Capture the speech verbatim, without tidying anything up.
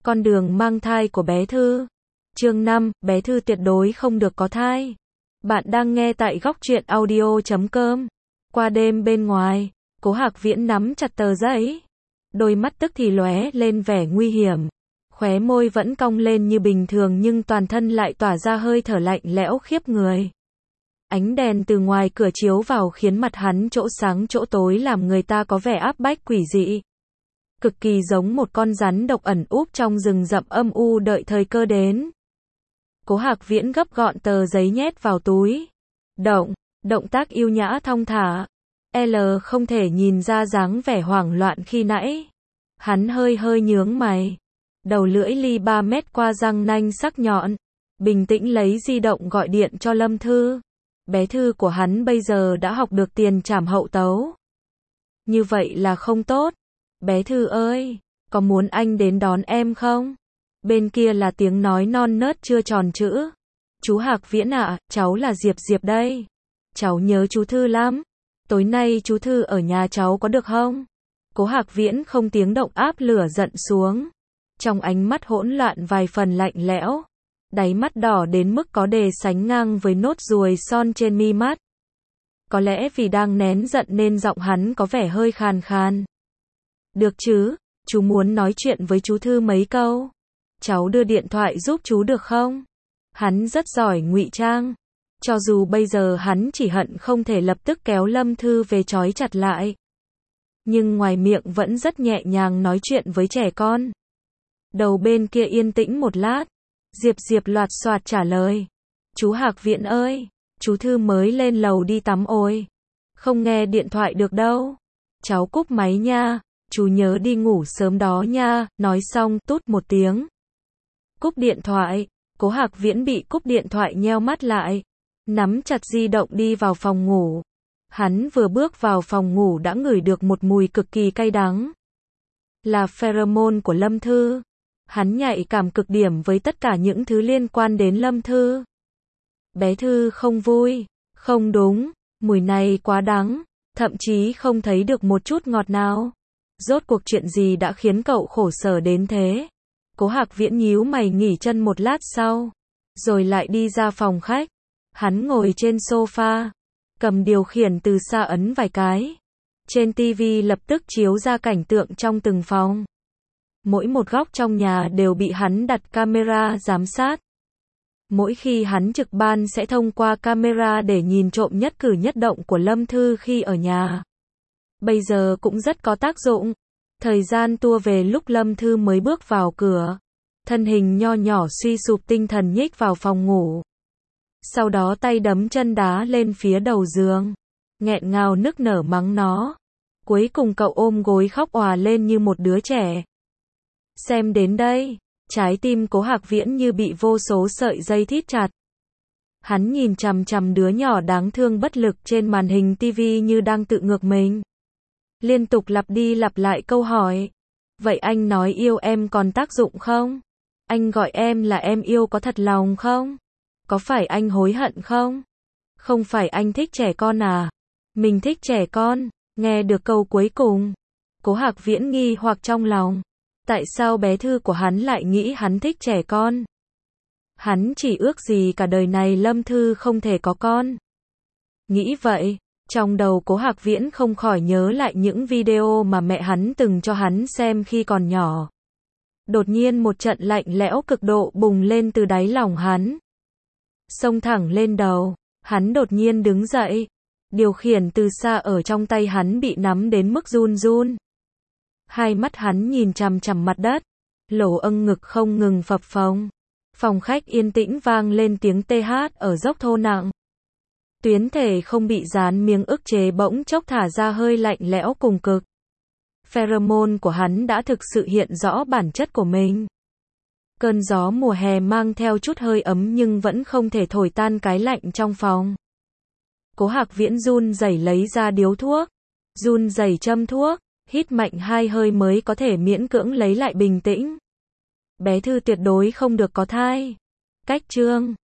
Con đường mang thai của bé Thư. Chương năm, bé Thư tuyệt đối không được có thai. Bạn đang nghe tại góc truyện audio chấm com. Qua đêm bên ngoài, Cố Hạc Viễn nắm chặt tờ giấy. Đôi mắt tức thì lóe lên vẻ nguy hiểm. Khóe môi vẫn cong lên như bình thường nhưng toàn thân lại tỏa ra hơi thở lạnh lẽo khiếp người. Ánh đèn từ ngoài cửa chiếu vào khiến mặt hắn chỗ sáng chỗ tối làm người ta có vẻ áp bách quỷ dị. Cực kỳ giống một con rắn độc ẩn úp trong rừng rậm âm u đợi thời cơ đến. Cố Hạc Viễn gấp gọn tờ giấy nhét vào túi. Động, động tác yêu nhã thong thả. L không thể nhìn ra dáng vẻ hoảng loạn khi nãy. Hắn hơi hơi nhướng mày. Đầu lưỡi ly ba mét qua răng nanh sắc nhọn. Bình tĩnh lấy di động gọi điện cho Lâm Thư. Bé Thư của hắn bây giờ đã học được tiền trảm hậu tấu. Như vậy là không tốt. Bé Thư ơi, có muốn anh đến đón em không? Bên kia là tiếng nói non nớt chưa tròn chữ. Chú Hạc Viễn ạ, cháu là Diệp Diệp đây. Cháu nhớ chú Thư lắm. Tối nay chú Thư ở nhà cháu có được không? Cố Hạc Viễn không tiếng động áp lửa giận xuống. Trong ánh mắt hỗn loạn vài phần lạnh lẽo. Đáy mắt đỏ đến mức có đề sánh ngang với nốt ruồi son trên mi mắt. Có lẽ vì đang nén giận nên giọng hắn có vẻ hơi khàn khàn. Được chứ, chú muốn nói chuyện với chú Thư mấy câu. Cháu đưa điện thoại giúp chú được không? Hắn rất giỏi ngụy trang. Cho dù bây giờ hắn chỉ hận không thể lập tức kéo Lâm Thư về trói chặt lại. Nhưng ngoài miệng vẫn rất nhẹ nhàng nói chuyện với trẻ con. Đầu bên kia yên tĩnh một lát. Diệp Diệp loạt soạt trả lời. Chú Hạc Viễn ơi, chú Thư mới lên lầu đi tắm ôi. Không nghe điện thoại được đâu. Cháu cúp máy nha. Chú nhớ đi ngủ sớm đó nha. Nói xong tút một tiếng. Cúp điện thoại. Cố Hạc Viễn bị cúp điện thoại nheo mắt lại. Nắm chặt di động đi vào phòng ngủ. Hắn vừa bước vào phòng ngủ đã ngửi được một mùi cực kỳ cay đắng. Là pheromone của Lâm Thư. Hắn nhạy cảm cực điểm với tất cả những thứ liên quan đến Lâm Thư. Bé Thư không vui. Không đúng. Mùi này quá đắng. Thậm chí không thấy được một chút ngọt nào. Rốt cuộc chuyện gì đã khiến cậu khổ sở đến thế? Cố Hạc Viễn nhíu mày nghỉ chân một lát sau. Rồi lại đi ra phòng khách. Hắn ngồi trên sofa. Cầm điều khiển từ xa ấn vài cái. Trên tivi lập tức chiếu ra cảnh tượng trong từng phòng. Mỗi một góc trong nhà đều bị hắn đặt camera giám sát. Mỗi khi hắn trực ban sẽ thông qua camera để nhìn trộm nhất cử nhất động của Lâm Thư khi ở nhà. Bây giờ cũng rất có tác dụng. Thời gian tua về lúc Lâm Thư mới bước vào cửa. Thân hình nho nhỏ suy sụp tinh thần nhích vào phòng ngủ. Sau đó tay đấm chân đá lên phía đầu giường. Nghẹn ngào nức nở mắng nó. Cuối cùng cậu ôm gối khóc òa lên như một đứa trẻ. Xem đến đây, trái tim Cố Hạc Viễn như bị vô số sợi dây thít chặt. Hắn nhìn chằm chằm đứa nhỏ đáng thương bất lực trên màn hình tivi như đang tự ngược mình. Liên tục lặp đi lặp lại câu hỏi. Vậy anh nói yêu em còn tác dụng không? Anh gọi em là em yêu có thật lòng không? Có phải anh hối hận không? Không phải anh thích trẻ con à? Mình thích trẻ con. Nghe được câu cuối cùng. Cố Hạc Viễn nghi hoặc trong lòng. Tại sao bé Thư của hắn lại nghĩ hắn thích trẻ con? Hắn chỉ ước gì cả đời này Lâm Thư không thể có con. Nghĩ vậy, trong đầu Cố Hạc Viễn không khỏi nhớ lại những video mà mẹ hắn từng cho hắn xem khi còn nhỏ. Đột nhiên một trận lạnh lẽo cực độ bùng lên từ đáy lòng hắn. Xông thẳng lên đầu, hắn đột nhiên đứng dậy. Điều khiển từ xa ở trong tay hắn bị nắm đến mức run run. Hai mắt hắn nhìn chằm chằm mặt đất. Lỗ âng ngực không ngừng phập phồng. Phòng khách yên tĩnh vang lên tiếng tê hát ở dốc thô nặng. Tuyến thể không bị dán miếng ức chế bỗng chốc thả ra hơi lạnh lẽo cùng cực. Pheromone của hắn đã thực sự hiện rõ bản chất của mình. Cơn gió mùa hè mang theo chút hơi ấm nhưng vẫn không thể thổi tan cái lạnh trong phòng. Cố Hạc Viễn run rẩy lấy ra điếu thuốc. Run rẩy châm thuốc. Hít mạnh hai hơi mới có thể miễn cưỡng lấy lại bình tĩnh. Bé Thư tuyệt đối không được có thai. Cách chương